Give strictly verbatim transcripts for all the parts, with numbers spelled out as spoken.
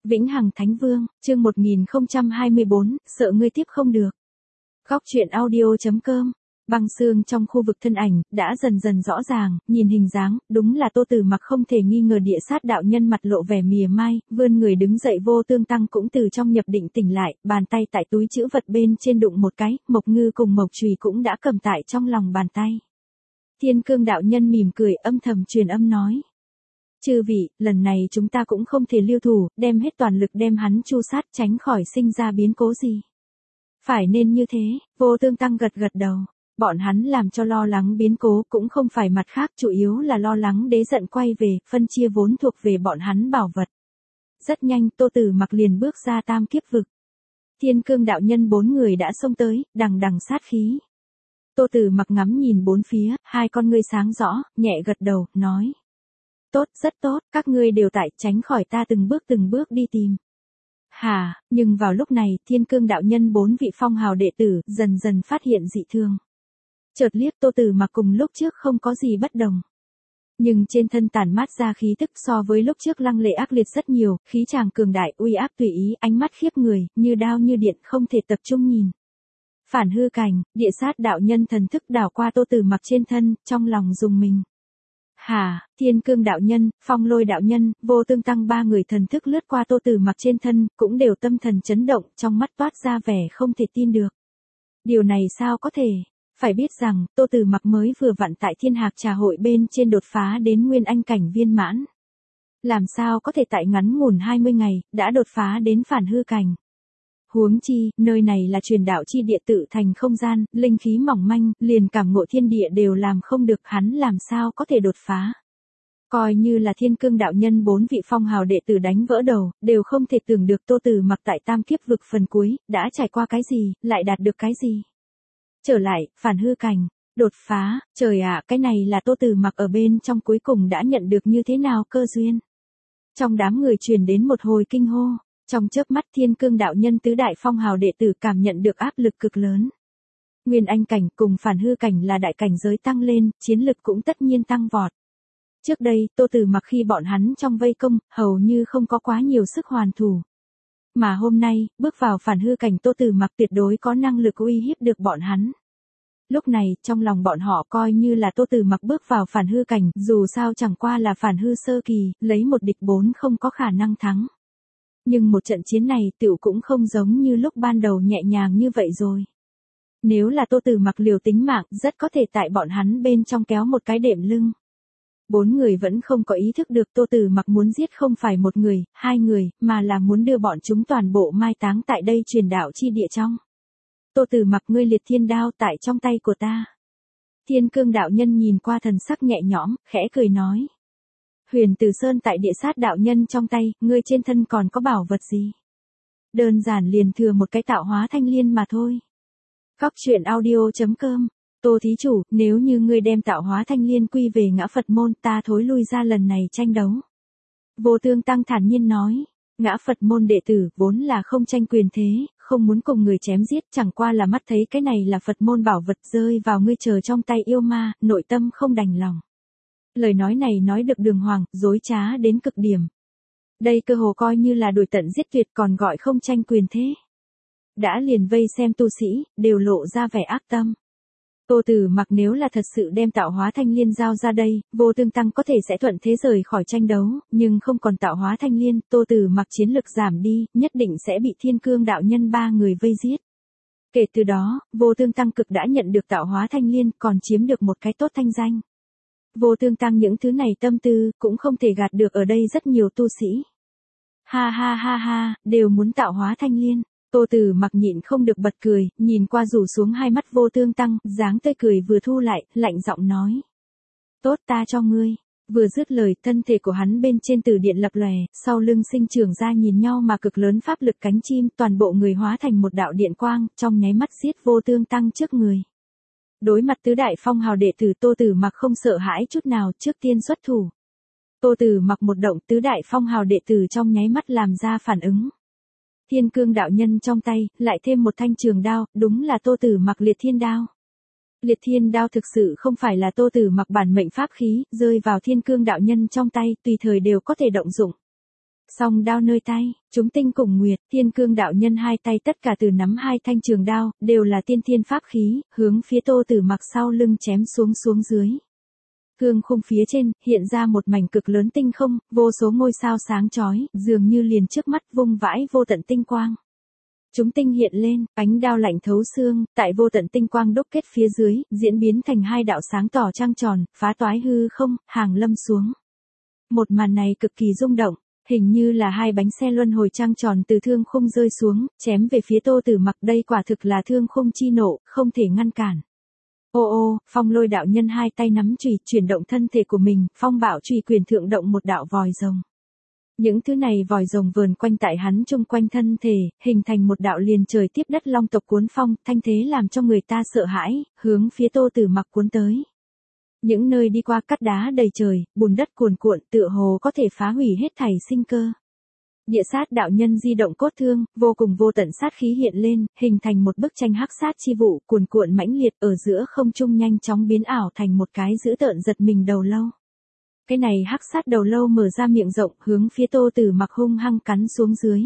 Vĩnh Hằng Thánh Vương, chương một nghìn không trăm hai mươi bốn, sợ ngươi tiếp không được. Góc truyện audio.com. Băng xương trong khu vực thân ảnh, đã dần dần rõ ràng, nhìn hình dáng, đúng là Tô Tử Mặc không thể nghi ngờ. Địa sát đạo nhân mặt lộ vẻ mỉa mai, vươn người đứng dậy. Vô Tương Tăng cũng từ trong nhập định tỉnh lại, bàn tay tại túi trữ vật bên trên đụng một cái, Mộc Ngư cùng Mộc Chùy cũng đã cầm tại trong lòng bàn tay. Thiên Cương đạo nhân mỉm cười, âm thầm truyền âm nói. Chư vị, lần này chúng ta cũng không thể lưu thủ, đem hết toàn lực đem hắn chu sát, tránh khỏi sinh ra biến cố gì. Phải nên như thế, Vô Tương Tăng gật gật đầu. Bọn hắn làm cho lo lắng biến cố cũng không phải mặt khác, chủ yếu là lo lắng đế giận quay về, phân chia vốn thuộc về bọn hắn bảo vật. Rất nhanh Tô Tử Mặc liền bước ra tam kiếp vực. Thiên Cương đạo nhân bốn người đã xông tới, đằng đằng sát khí. Tô Tử Mặc ngắm nhìn bốn phía, hai con ngươi sáng rõ, nhẹ gật đầu, nói. Tốt, rất tốt, các ngươi đều tại, tránh khỏi ta từng bước từng bước đi tìm. Hà, nhưng vào lúc này, Thiên Cương đạo nhân bốn vị phong hào đệ tử, dần dần phát hiện dị thường. Chợt liếc Tô Tử Mặc cùng lúc trước không có gì bất đồng. Nhưng trên thân tản mát ra khí tức so với lúc trước lăng lệ ác liệt rất nhiều, khí tràng cường đại, uy áp tùy ý, ánh mắt khiếp người, như đao như điện, không thể tập trung nhìn. Phản hư cảnh, địa sát đạo nhân thần thức đảo qua Tô Tử Mặc trên thân, trong lòng rùng mình. Hà, Thiên Cương đạo nhân, Phong Lôi đạo nhân, Vô Tương Tăng ba người thần thức lướt qua Tô Tử Mặc trên thân, cũng đều tâm thần chấn động, trong mắt toát ra vẻ không thể tin được. Điều này sao có thể? Phải biết rằng, Tô Tử Mặc mới vừa vặn tại Thiên Hạc Trà hội bên trên đột phá đến Nguyên Anh cảnh viên mãn. Làm sao có thể tại ngắn ngủn hai mươi ngày, đã đột phá đến phản hư cảnh? Huống chi, nơi này là truyền đạo chi địa, tự thành không gian, linh khí mỏng manh, liền cảm ngộ thiên địa đều làm không được, hắn làm sao có thể đột phá. Coi như là Thiên Cương đạo nhân bốn vị phong hào đệ tử đánh vỡ đầu, đều không thể tưởng được Tô Tử Mặc tại tam kiếp vực phần cuối, đã trải qua cái gì, lại đạt được cái gì. Trở lại, phản hư cảnh, đột phá, trời ạ, cái này là Tô Tử Mặc ở bên trong cuối cùng đã nhận được như thế nào cơ duyên. Trong đám người truyền đến một hồi kinh hô. Trong chớp mắt Thiên Cương đạo nhân tứ đại phong hào đệ tử cảm nhận được áp lực cực lớn. Nguyên Anh cảnh cùng phản hư cảnh là đại cảnh giới tăng lên, chiến lực cũng tất nhiên tăng vọt. Trước đây, Tô Tử Mặc khi bọn hắn trong vây công, hầu như không có quá nhiều sức hoàn thủ. Mà hôm nay, bước vào phản hư cảnh Tô Tử Mặc tuyệt đối có năng lực uy hiếp được bọn hắn. Lúc này, trong lòng bọn họ coi như là Tô Tử Mặc bước vào phản hư cảnh, dù sao chẳng qua là phản hư sơ kỳ, lấy một địch bốn không có khả năng thắng. Nhưng một trận chiến này tựu cũng không giống như lúc ban đầu nhẹ nhàng như vậy rồi. Nếu là Tô Tử Mặc liều tính mạng, rất có thể tại bọn hắn bên trong kéo một cái đệm lưng. Bốn người vẫn không có ý thức được Tô Tử Mặc muốn giết không phải một người, hai người, mà là muốn đưa bọn chúng toàn bộ mai táng tại đây truyền đạo chi địa trong. Tô Tử Mặc, ngươi liệt thiên đao tại trong tay của ta. Thiên Cương đạo nhân nhìn qua thần sắc nhẹ nhõm, khẽ cười nói. Huyền Tử Sơn tại địa sát đạo nhân trong tay, ngươi trên thân còn có bảo vật gì? Đơn giản liền thừa một cái tạo hóa thanh liên mà thôi. Góc truyện audio.com. Tô thí chủ, nếu như ngươi đem tạo hóa thanh liên quy về Ngã Phật môn, ta thối lui ra lần này tranh đấu. Vô Tương Tăng thản nhiên nói. Ngã Phật môn đệ tử vốn là không tranh quyền thế, không muốn cùng người chém giết, chẳng qua là mắt thấy cái này là Phật môn bảo vật rơi vào ngươi chờ trong tay yêu ma, nội tâm không đành lòng. Lời nói này nói được đường hoàng, dối trá đến cực điểm. Đây cơ hồ coi như là đuổi tận giết tuyệt, còn gọi không tranh quyền thế. Đã liền vây xem tu sĩ, đều lộ ra vẻ ác tâm. Tô Tử Mặc nếu là thật sự đem tạo hóa thanh liên giao ra đây, Vô Tương Tăng có thể sẽ thuận thế rời khỏi tranh đấu, nhưng không còn tạo hóa thanh liên, Tô Tử Mặc chiến lực giảm đi, nhất định sẽ bị Thiên Cương đạo nhân ba người vây giết. Kể từ đó, Vô Tương Tăng cực đã nhận được tạo hóa thanh liên, còn chiếm được một cái tốt thanh danh. Vô Tương Tăng những thứ này tâm tư, cũng không thể gạt được ở đây rất nhiều tu sĩ. Ha ha ha ha, đều muốn tạo hóa thanh liên. Tô Tử Mặc nhịn không được bật cười, nhìn qua rủ xuống hai mắt Vô Tương Tăng, dáng tươi cười vừa thu lại, lạnh giọng nói. Tốt, ta cho ngươi. Vừa dứt lời, thân thể của hắn bên trên từ điện lập lòe, sau lưng sinh trưởng ra nhìn nhau mà cực lớn pháp lực cánh chim, toàn bộ người hóa thành một đạo điện quang, trong nháy mắt giết Vô Tương Tăng trước người. Đối mặt tứ đại phong hào đệ tử, Tô Tử Mặc không sợ hãi chút nào, trước tiên xuất thủ. Tô Tử Mặc một động, tứ đại phong hào đệ tử trong nháy mắt làm ra phản ứng. Thiên Cương đạo nhân trong tay, lại thêm một thanh trường đao, đúng là Tô Tử Mặc liệt thiên đao. Liệt thiên đao thực sự không phải là Tô Tử Mặc bản mệnh pháp khí, rơi vào Thiên Cương đạo nhân trong tay, tùy thời đều có thể động dụng. Song đao nơi tay, chúng tinh cùng nguyệt, Thiên Cương đạo nhân hai tay tất cả từ nắm hai thanh trường đao, đều là tiên thiên pháp khí, hướng phía Tô Tử Mặc sau lưng chém xuống xuống dưới. Cương khung phía trên, hiện ra một mảnh cực lớn tinh không, vô số ngôi sao sáng chói, dường như liền trước mắt vung vãi vô tận tinh quang. Chúng tinh hiện lên, ánh đao lạnh thấu xương, tại vô tận tinh quang đúc kết phía dưới, diễn biến thành hai đạo sáng tỏ trăng tròn, phá toái hư không, hàng lâm xuống. Một màn này cực kỳ rung động, hình như là hai bánh xe luân hồi trăng tròn từ thương khung rơi xuống, chém về phía Tô Tử Mặc, đây quả thực là thương khung chi nộ, không thể ngăn cản. Ô ô, Phong Lôi đạo nhân hai tay nắm chùy, chuyển động thân thể của mình, Phong Bảo chùy quyền thượng động một đạo vòi rồng. Những thứ này vòi rồng vờn quanh tại hắn chung quanh thân thể, hình thành một đạo liền trời tiếp đất long tộc cuốn phong, thanh thế làm cho người ta sợ hãi, hướng phía Tô Tử Mặc cuốn tới. Những nơi đi qua cát đá đầy trời, bùn đất cuồn cuộn, tựa hồ có thể phá hủy hết thảy sinh cơ. Địa sát đạo nhân di động cốt thương, vô cùng vô tận sát khí hiện lên, hình thành một bức tranh hắc sát chi vụ, cuồn cuộn mãnh liệt ở giữa không trung nhanh chóng biến ảo thành một cái dữ tợn giật mình đầu lâu. Cái này hắc sát đầu lâu mở ra miệng rộng, hướng phía Tô Tử Mặc hung hăng cắn xuống dưới.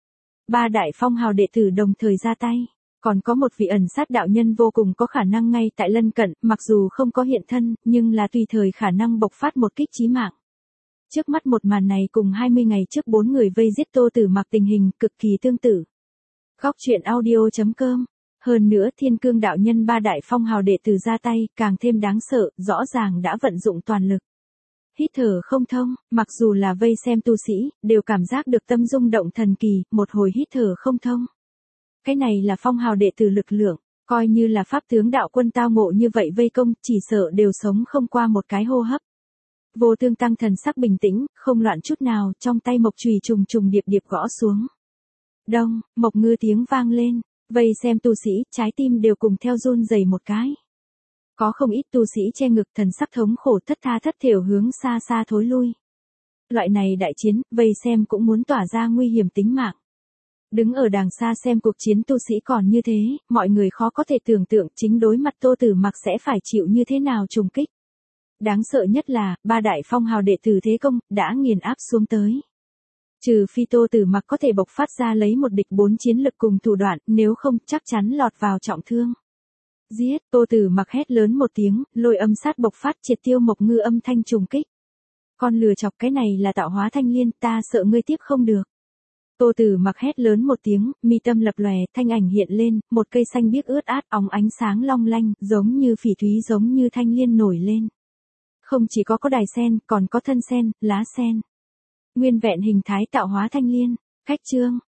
Ba đại phong hào đệ tử đồng thời ra tay. Còn có một vị ẩn sát đạo nhân vô cùng có khả năng ngay tại lân cận, mặc dù không có hiện thân, nhưng là tùy thời khả năng bộc phát một kích chí mạng. Trước mắt một màn này cùng hai mươi ngày trước bốn người vây giết Tô Tử Mặc tình hình cực kỳ tương tự. Góc truyện audio chấm com. Hơn nữa Thiên Cương đạo nhân ba đại phong hào đệ tử ra tay, càng thêm đáng sợ, rõ ràng đã vận dụng toàn lực. Hít thở không thông, mặc dù là vây xem tu sĩ, đều cảm giác được tâm rung động thần kỳ, một hồi hít thở không thông. Cái này là phong hào đệ tử lực lượng, coi như là pháp tướng đạo quân tao ngộ như vậy vây công, chỉ sợ đều sống không qua một cái hô hấp. Vô Tương tăng thần sắc bình tĩnh, không loạn chút nào, trong tay mộc chùy trùng trùng điệp điệp gõ xuống. Đông, mộc ngư tiếng vang lên, vây xem tu sĩ, trái tim đều cùng theo run rẩy một cái. Có không ít tu sĩ che ngực, thần sắc thống khổ thất tha thất thểu hướng xa xa thối lui. Loại này đại chiến, vây xem cũng muốn tỏa ra nguy hiểm tính mạng. Đứng ở đàng xa xem cuộc chiến tu sĩ còn như thế, mọi người khó có thể tưởng tượng chính đối mặt Tô Tử Mặc sẽ phải chịu như thế nào trùng kích. Đáng sợ nhất là, ba đại phong hào đệ tử thế công, đã nghiền áp xuống tới. Trừ phi Tô Tử Mặc có thể bộc phát ra lấy một địch bốn chiến lực cùng thủ đoạn, nếu không chắc chắn lọt vào trọng thương. Giết, Tô Tử Mặc hét lớn một tiếng, lôi âm sát bộc phát triệt tiêu mộc ngư âm thanh trùng kích. Con lừa chọc, cái này là tạo hóa thanh liên, ta sợ ngươi tiếp không được. Tô Tử Mặc hét lớn một tiếng, mi tâm lập lòe, thanh ảnh hiện lên, một cây xanh biếc ướt át, óng ánh sáng long lanh, giống như phỉ thúy giống như thanh liên nổi lên. Không chỉ có có đài sen, còn có thân sen, lá sen. Nguyên vẹn hình thái tạo hóa thanh liên. Cách chương,